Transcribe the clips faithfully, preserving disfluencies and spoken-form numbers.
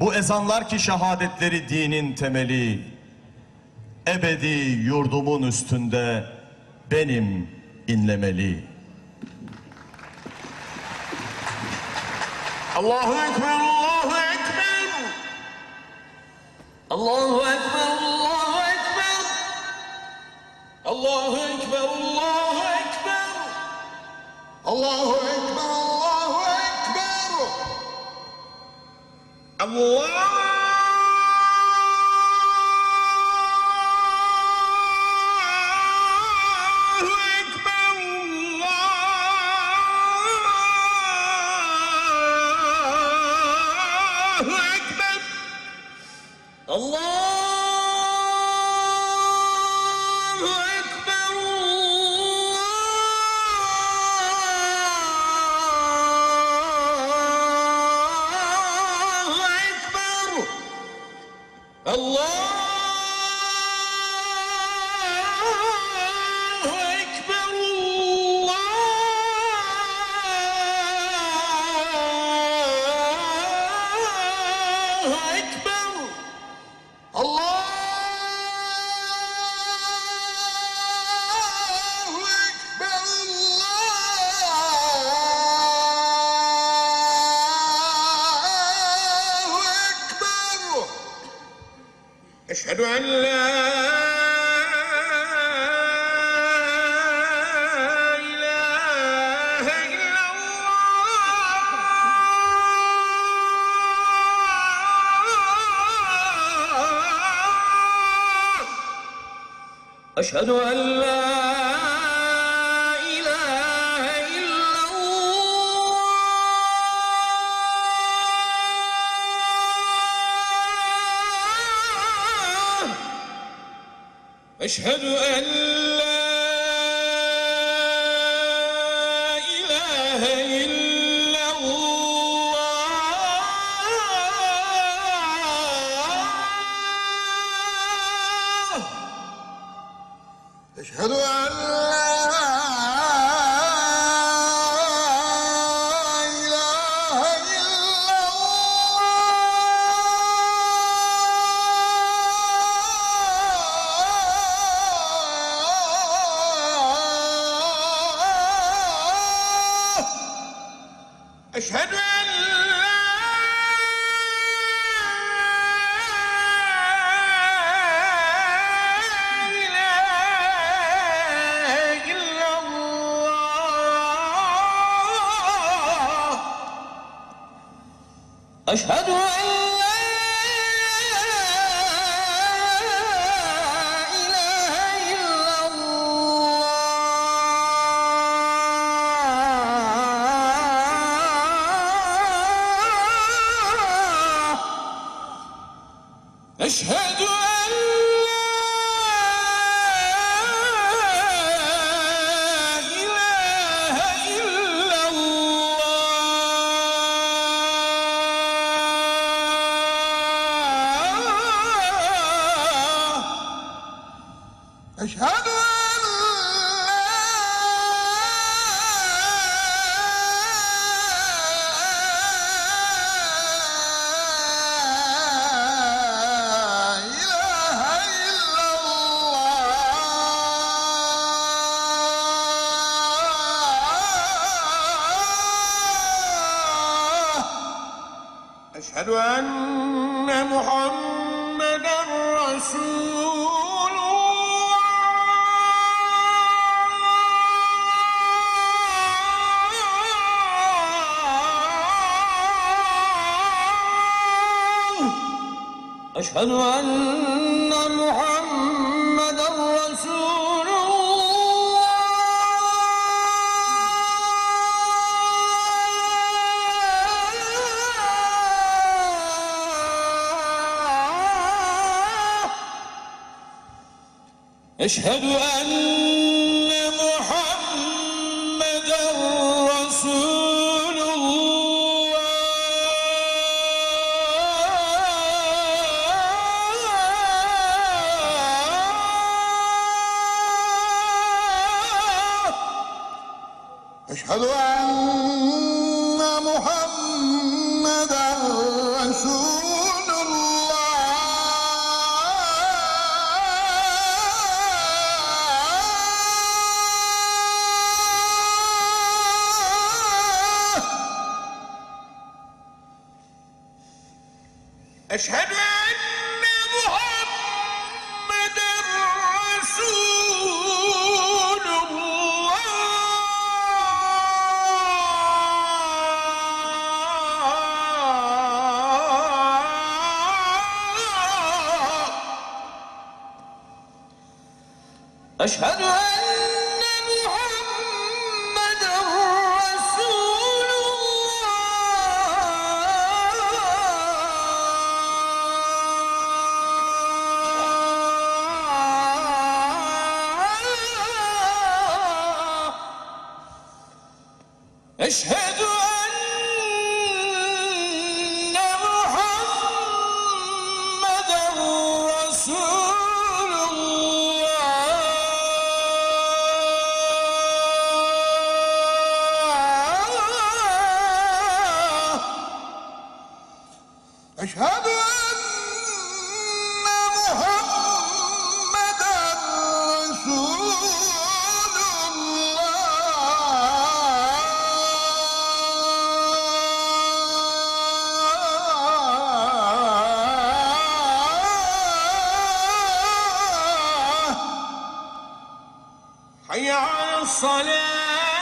Bu ezanlar ki şehadetleri dinin temeli, ebedi yurdumun üstünde benim inlemeli. Allahu Ekber, Allahu Ekber. Allahu Ekber, Allahu Ekber. Allahu Ekber, Allahu Ekber. Allahu Ekber, Allahu Ekber. Allah. أشهد أن لا إله إلا الله. أشهد أن لا أشهد أن لا إله إلا الله. أشهد أن لا أشهد أن لا إله إلا الله. أشهد أن أشهد أن لا إله إلا الله. أشهد أشهد أن محمدًا رسول الله. أشهد أن محمدًا رسول أشهد أن محمدًا رسول الله. أشهد أن محمدًا رسول أشهد أن محمد رسول الله. أشهد أن محمد رسول الله. أشهد أن محمد رسول الله. أشهد أن محمدًا رسول الله. حي على الصلاة.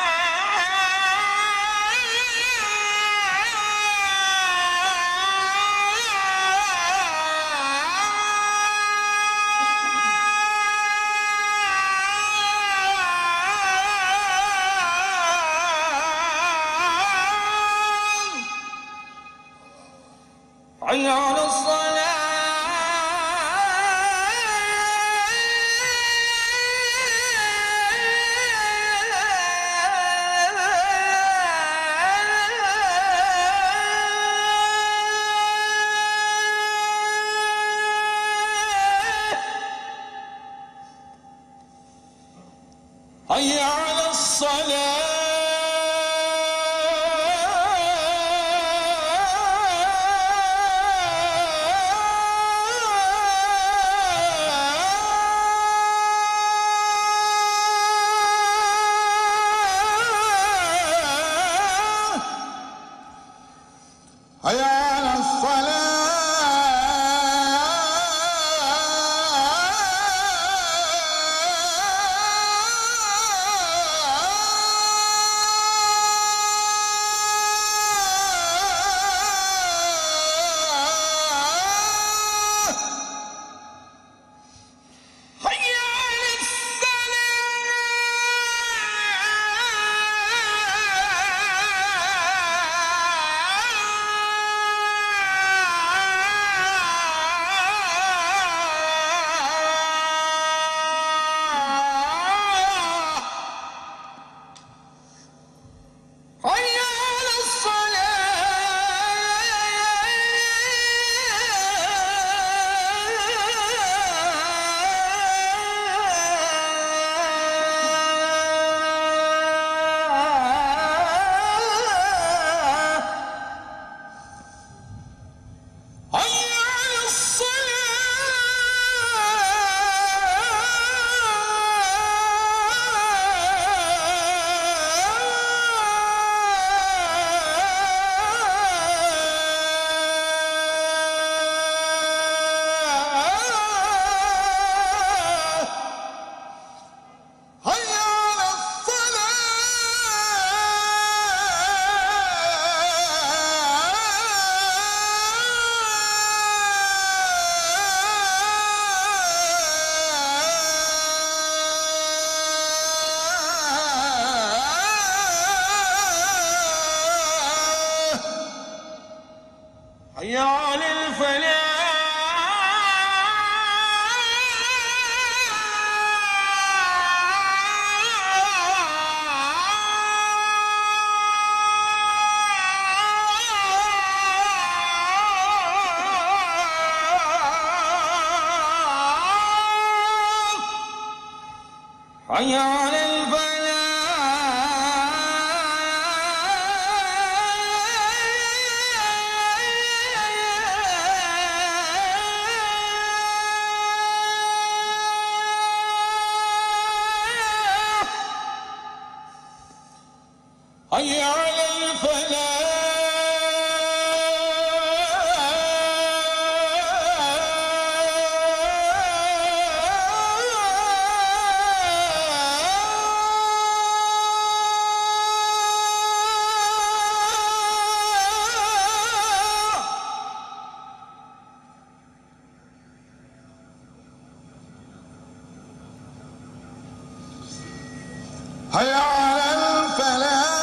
حي على الصلاة. حي على الصلاة. حي على الصلاة. حي على الفلاح. حي على الفلاح. حي على الفلاح. حي على الفلاح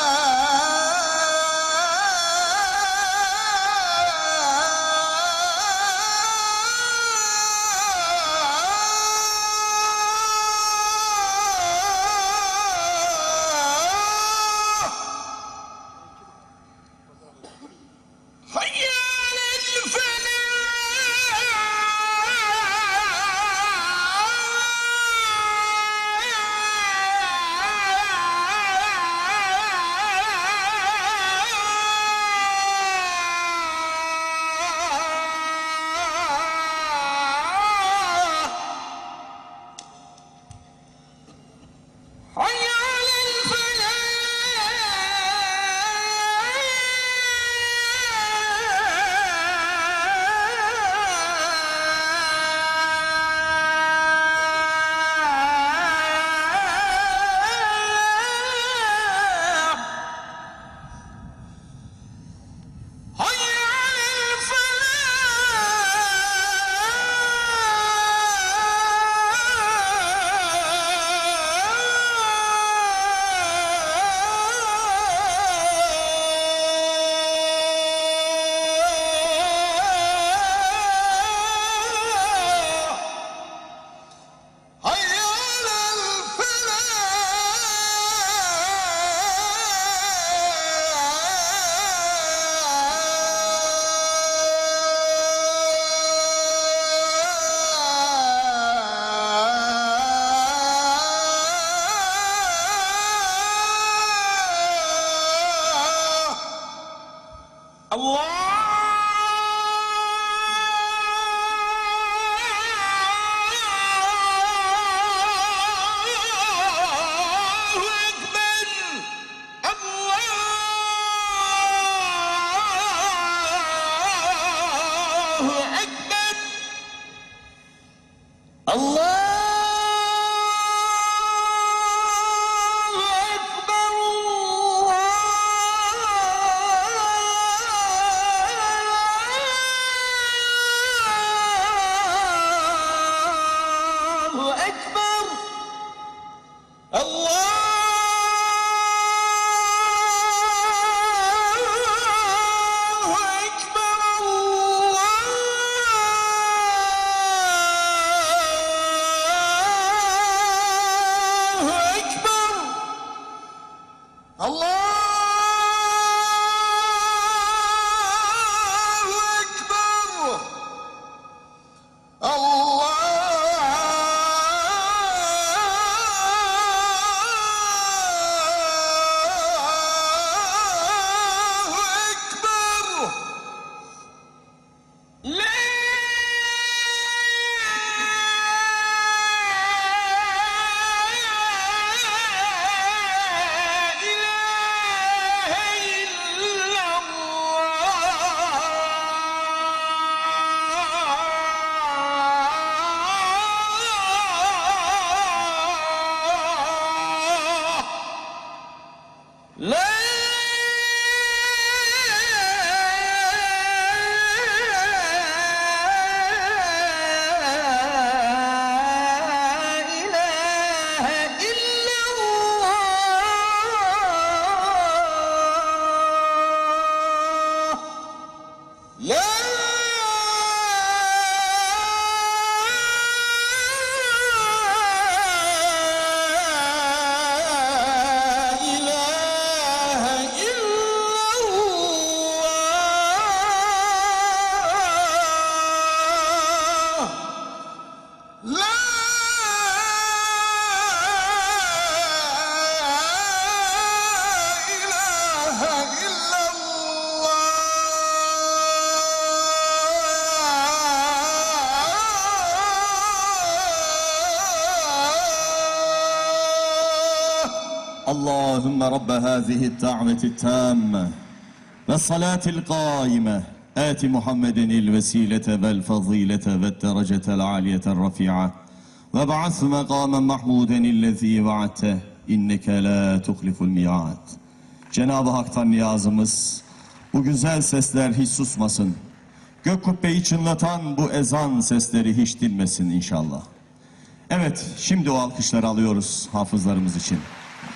اللهم رب هذه الدعوة التامة والصلاة القائمة آت محمد الوسيلة والفضيلة والدرجة العالية الرفيعة وابعث مقاما محمودا الذي وعدته إنك لا تخلف الميعاد. Cenab-ı Hak'tan niyazımız, bu güzel sesler hiç susmasın. Gök kubbeyi çınlatan bu ezan sesleri hiç dinmesin inşallah. Evet, şimdi o alkışları alıyoruz hafızlarımız için.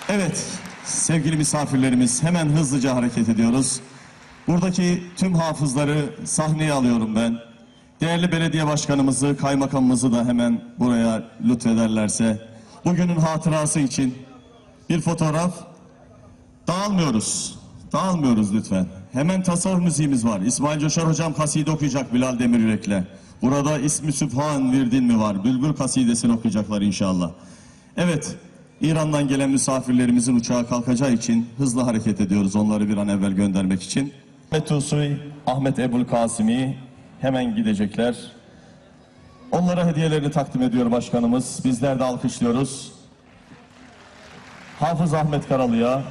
Evet, sevgili misafirlerimiz, hemen hızlıca hareket ediyoruz. Buradaki tüm hafızları sahneye alıyorum ben. Değerli belediye başkanımızı, kaymakamımızı da hemen buraya lütfederlerse. Bugünün hatırası için bir fotoğraf. Dağılmıyoruz, dağılmıyoruz lütfen. Hemen tasavvuf müziğimiz var. İsmail Coşar hocam kaside okuyacak Bilal Demiryürek'le. Burada ismi Sübhan Virdin mi var? Bülbül kasidesini okuyacaklar inşallah. Evet, İran'dan gelen misafirlerimizin uçağa kalkacağı için hızlı hareket ediyoruz onları bir an evvel göndermek için. Ahmet Usuy, Ahmet Ebul Kasimi hemen gidecekler. Onlara hediyelerini takdim ediyor başkanımız. Bizler de alkışlıyoruz. Hafız Ahmet Karalı'ya.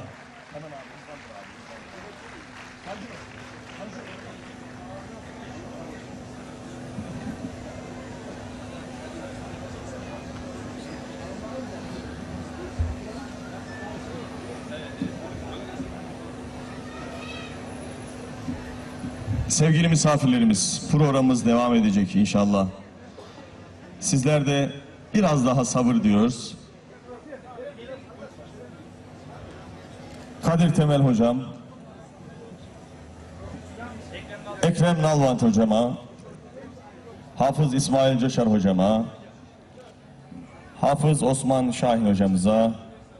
Sevgili misafirlerimiz, programımız devam edecek inşallah. Sizler de biraz daha sabır diyoruz. Kadir Temel hocam, Ekrem Nalvant hocama, Hafız İsmail Coşar hocama, Hafız Osman Şahin hocamıza,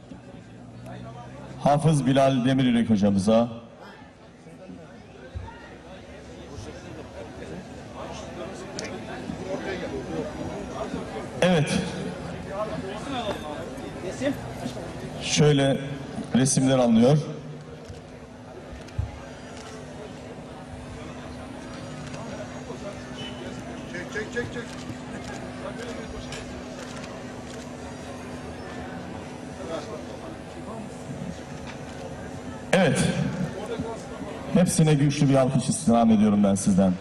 Hafız Bilal Demiryürek hocamıza, evet, şöyle resimler alınıyor. Çek çek çek çek. Evet, hepsine güçlü bir alkış istirham ediyorum ben sizden.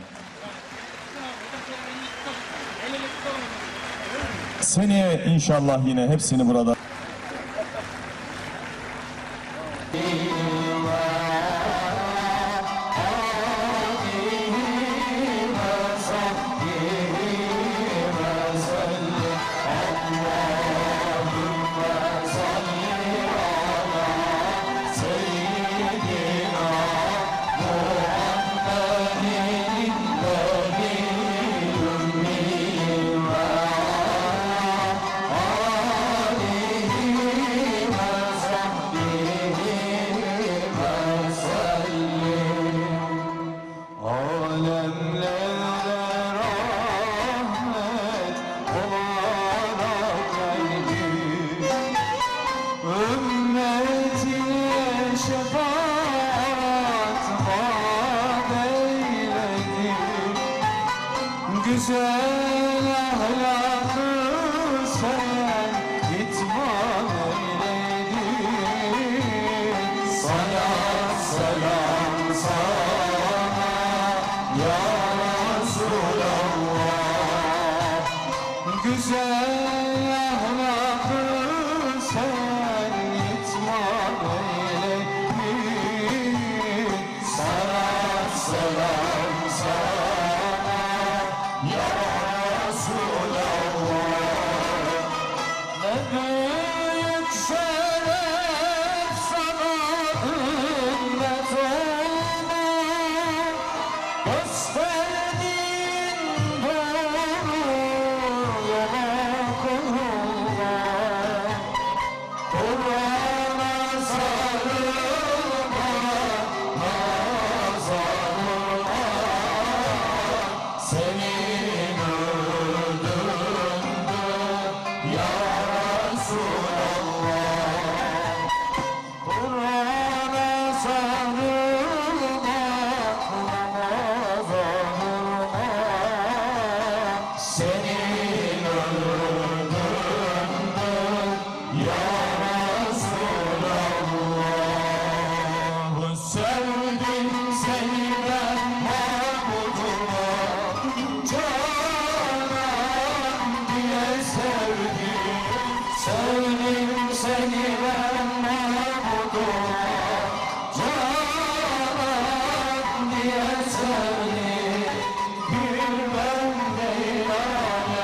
Seneye inşallah yine hepsini burada. Güzel ahlakı sen itman eyledin. Sana selam sana ya Resulallah. Güzel ahlakı sen itman eyledin. Sana selam sana ya Resulallah. Ne büyük şeref sana ümmet olma, gösterdin doğru yola koyulma. Kur'an'a sarılma, nazarılma, senin öldürdün ya Resulallah. Kur'an'a sarılma, nazarılma, senin öldürdün ya Resulallah. Sevdim seni ben mahbubuma, canan diye sevdim. Sevdim seni ben mahbubuma, canan diye sevdim. Bir ben değil alem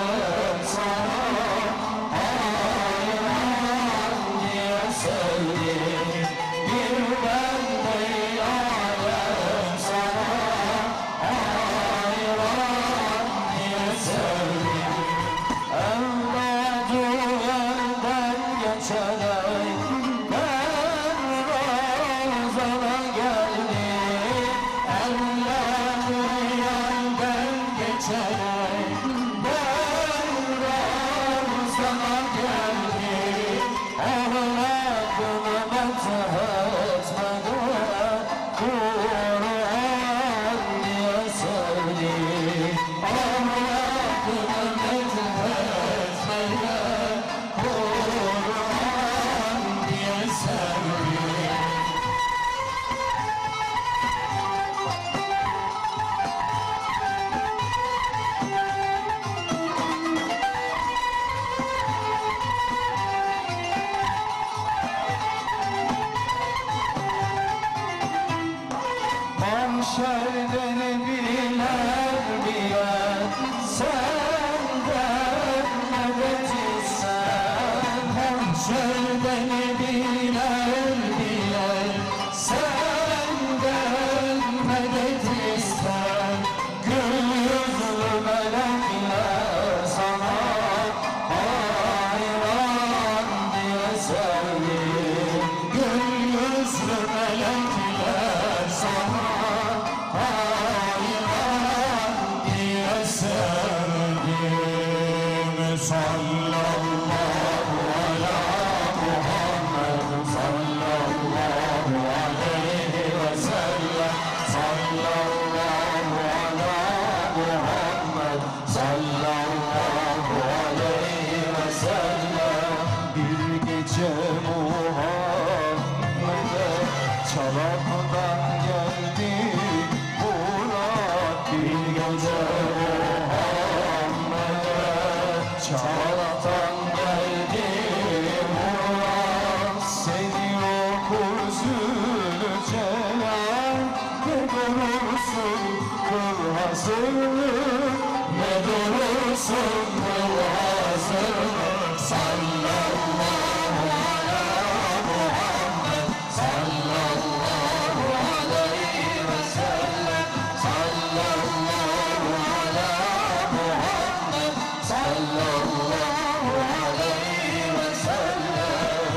Koca Muhammed'e çağlatan geldi Murat. Seni okur Zülcelal, ne durursun kıl hazırlık, ne durursun kıl hazırlık. Sallallahu ala Muhammed, sallallahu aleyhi ve sellem, sallallahu ala Muhammed, sallallahu aleyhi ve sellem.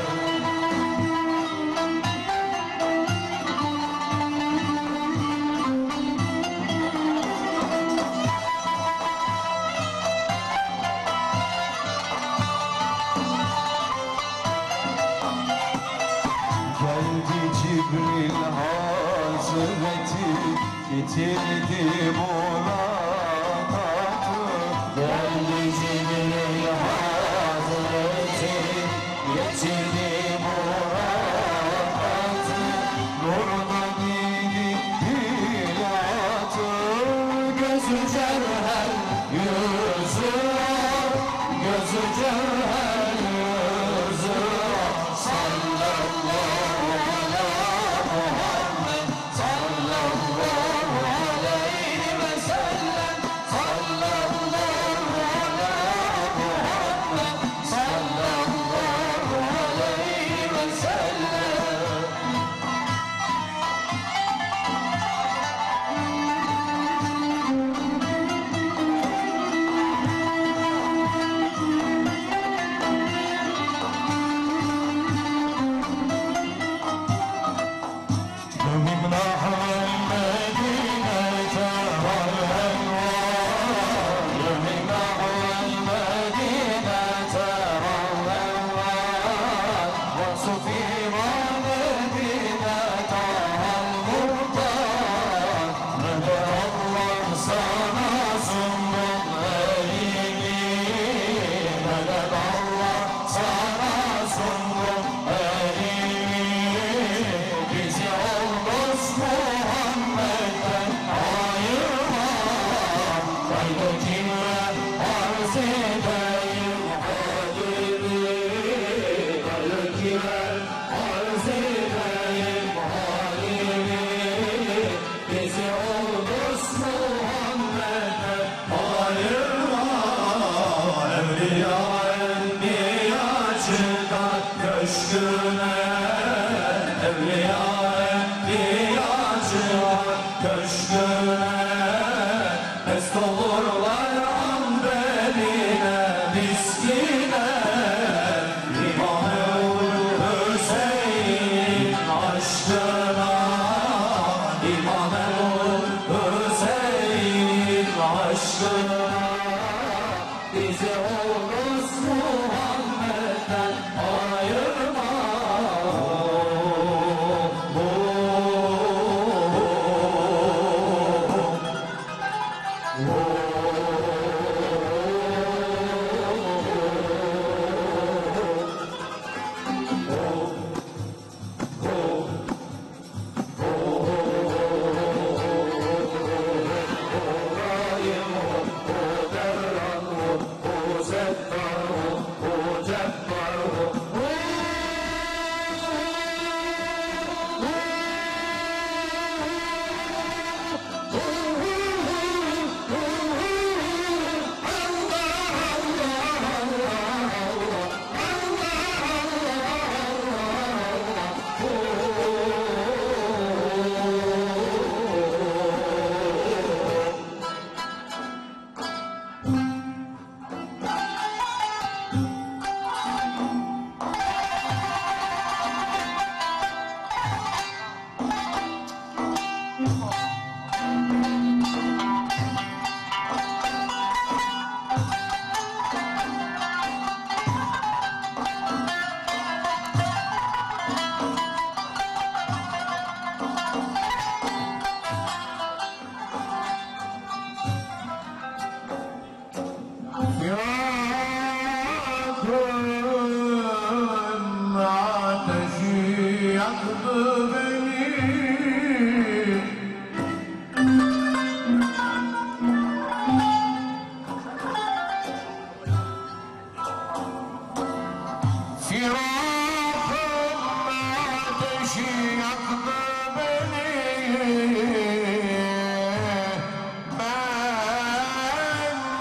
Geldi Cibril Hazreti, getirdi muratı. Geldi Cibril Hazreti, getirdi muratı. Nurdan idi hilatı, gözü cevher yüzü ak, gözü cevher yüzü ak. Sallallahu ala Muhammed, sallallahu aleyhi ve sellem, sallallahu ala Muhammed, sallallahu aleyhi ve sellem. ومن نحو المدينة والأنوار، ومن نحو المدينة والأنوار، وصفي مدينة المختار. مدى الله سنة سنبل أليمين، مدى الله سنة سنبل أليمين. Bizi olmaz Muhammed'den ayırmam, gayrı kime arz edeyim halimi, gayrı kime arz edeyim halimi. Bizi olmaz Muhammed'den ayırmam, evliya enbiyacıdan köşküne, evliya enbiyacıdan köşküne. Mest olurlar amberine, miskine. İmam-ı Hüseyin aşkına, İmam-ı Hüseyin aşkına. Bizi olmaz Muhammed'den ayırma. Oh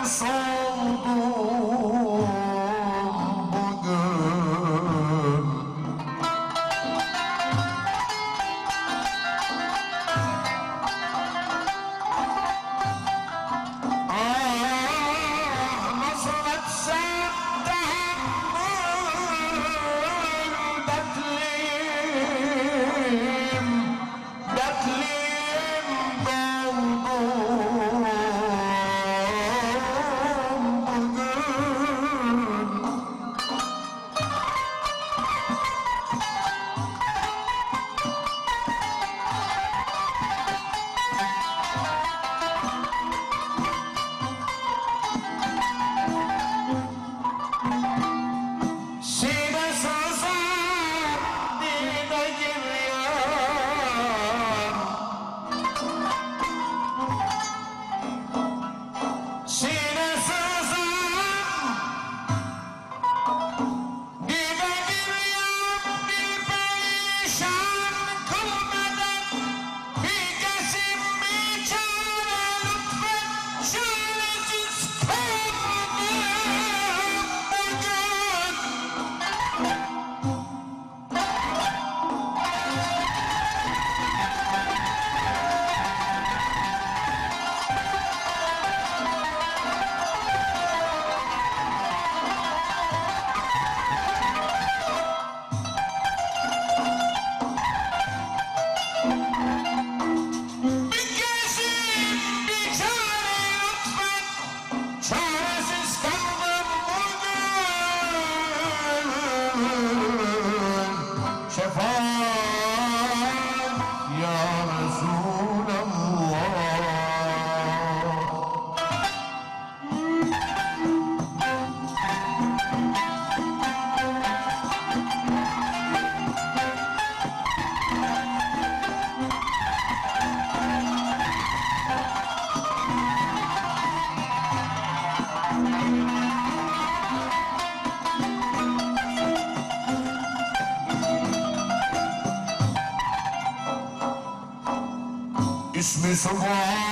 İsmi Subhan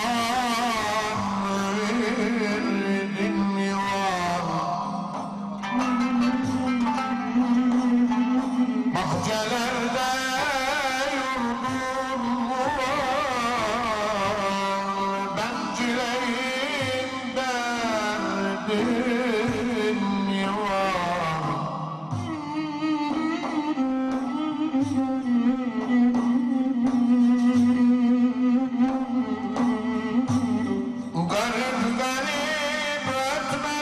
verdin var, bahçelerde yurdun var, bencilerin derdin var. Garip garip ötme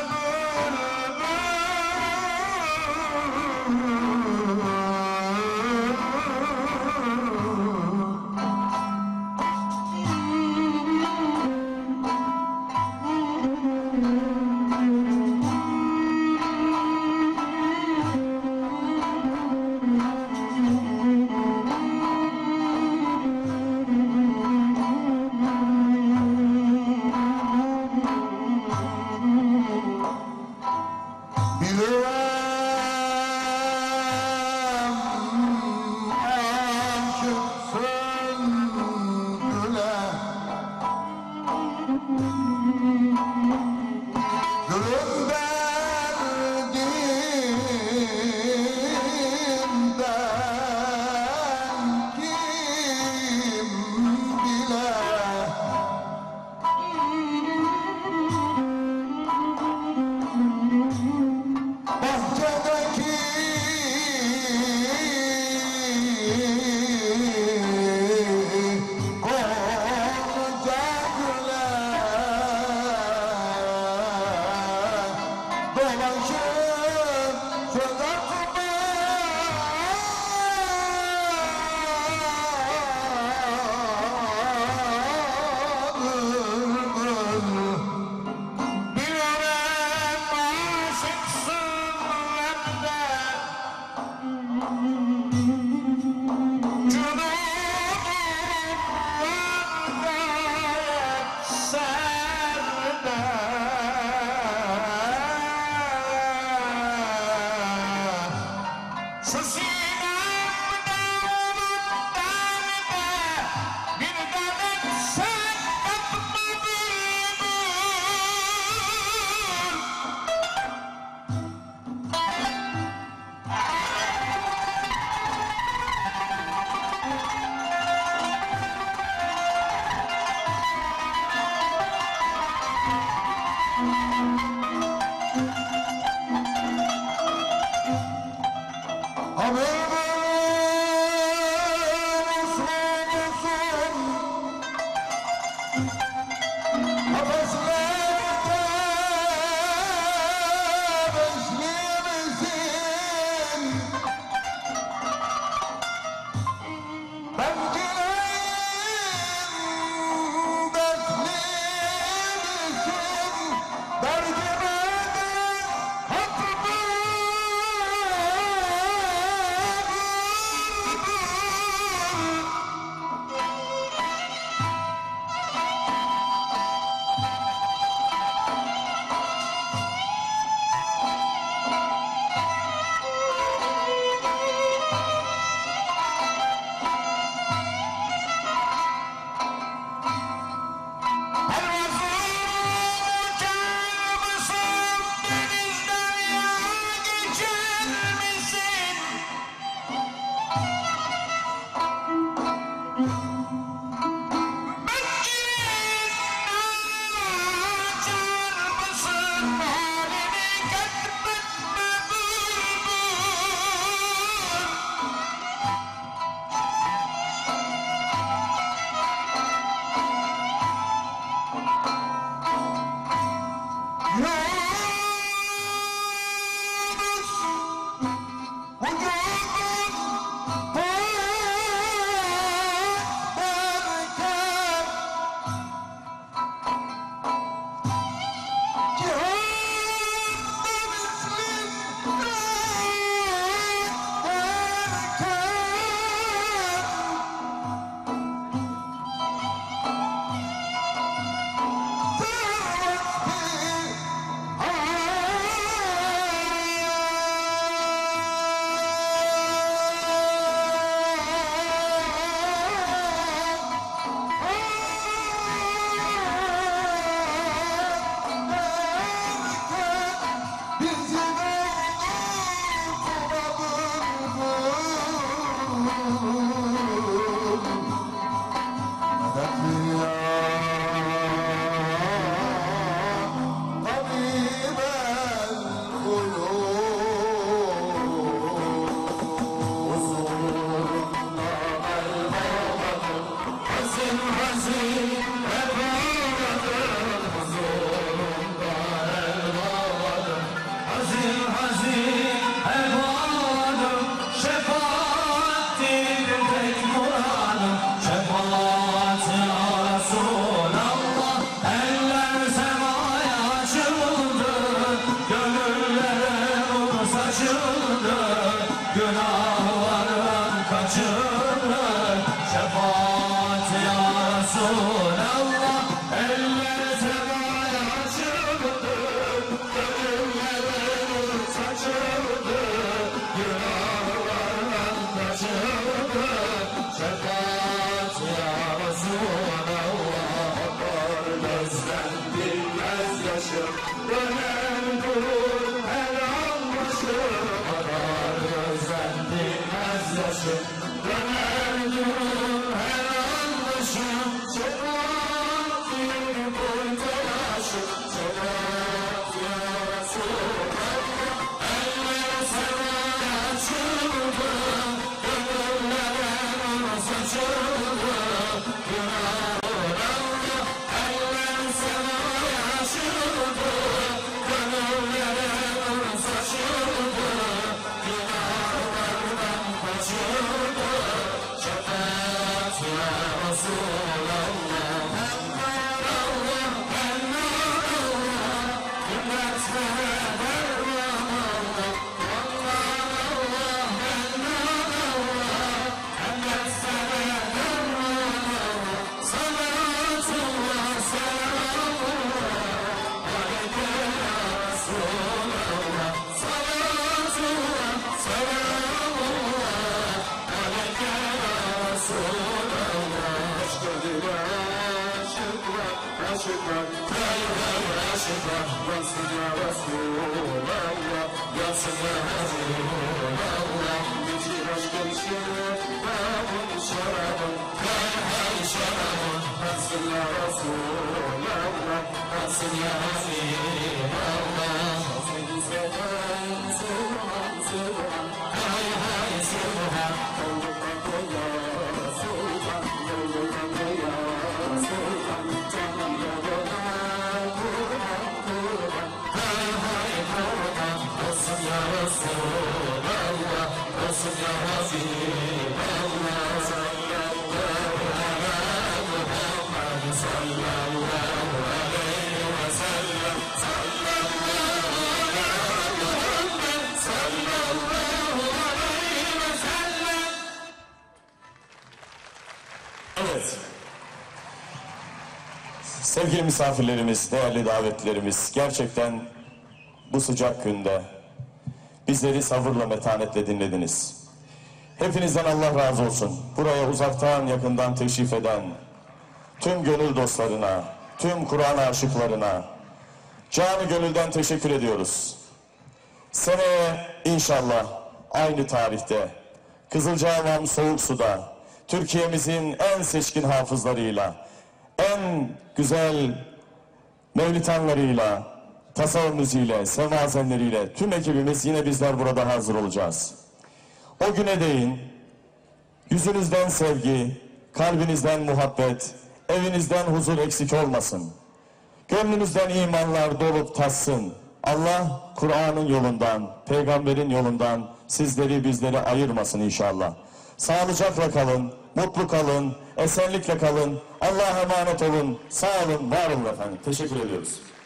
başı, döner durur her an başı. Kadar gözden dinmez yaşı, döner durur her an başı. Şefaat bir boy telaşı, şefaat ya Resulallah. Eller semaya açıldı, gönüllere nur saçıldı. Günahlar Allah, eller semaya açıldı, gönüllere nur saçıldı. Günahlardan kaçıldı, şefaat ya Resulallah. Enver Allah, enver Allah, ümmetlere derman Allah. Allah Allah, enver Allah, ümmetlere derman Allah. Salatullah, selamullah, aleyke ya Resulallah. Salatullah, selamullah, aleyke ya Resulallah. Aşkına, aşkına, aşkına, hayır aşkına, yansın ya Resulallah, yansın ya Resulallah. Geçir aşkın şiiri, babın şarabın, hayır hayır şarabın, yansın ya Resulallah, yansın ya Resulallah. Seni seven, sevmem, sevmem, hayır hayır sevmem. Yolundan koya, sultan, yolundan koya, sultan, canım yoluna, kurban, kurban, hayır hayır kurban, olsun ya Resulallah, olsun ya Resulallah. Sallallahu ala Muhammed, sallallahu aleyhi ve sellem, sallallahu ala Muhammed, sallallahu aleyhi ve sellem. Evet. Sevgili misafirlerimiz, değerli davetlilerimiz, gerçekten bu sıcak günde bizleri sabırla, metanetle dinlediniz. Hepinizden Allah razı olsun. Buraya uzaktan, yakından teşrif eden tüm gönül dostlarına, tüm Kur'an aşıklarına canı gönülden teşekkür ediyoruz. Seneye inşallah aynı tarihte Kızılcahamam Soğuksu'da Türkiye'mizin en seçkin hafızlarıyla, en güzel mevlitanlarıyla, tasavvuf müziğiyle, semazenleriyle tüm ekibimiz yine bizler burada hazır olacağız. O güne değin yüzünüzden sevgi, kalbinizden muhabbet, evinizden huzur eksik olmasın. Gönlünüzden imanlar dolup taşsın. Allah Kur'an'ın yolundan, peygamberin yolundan sizleri bizleri ayırmasın inşallah. Sağlıcakla kalın, mutlu kalın, esenlikle kalın. Allah'a emanet olun. Sağ olun, var olun efendim. Teşekkür ediyoruz.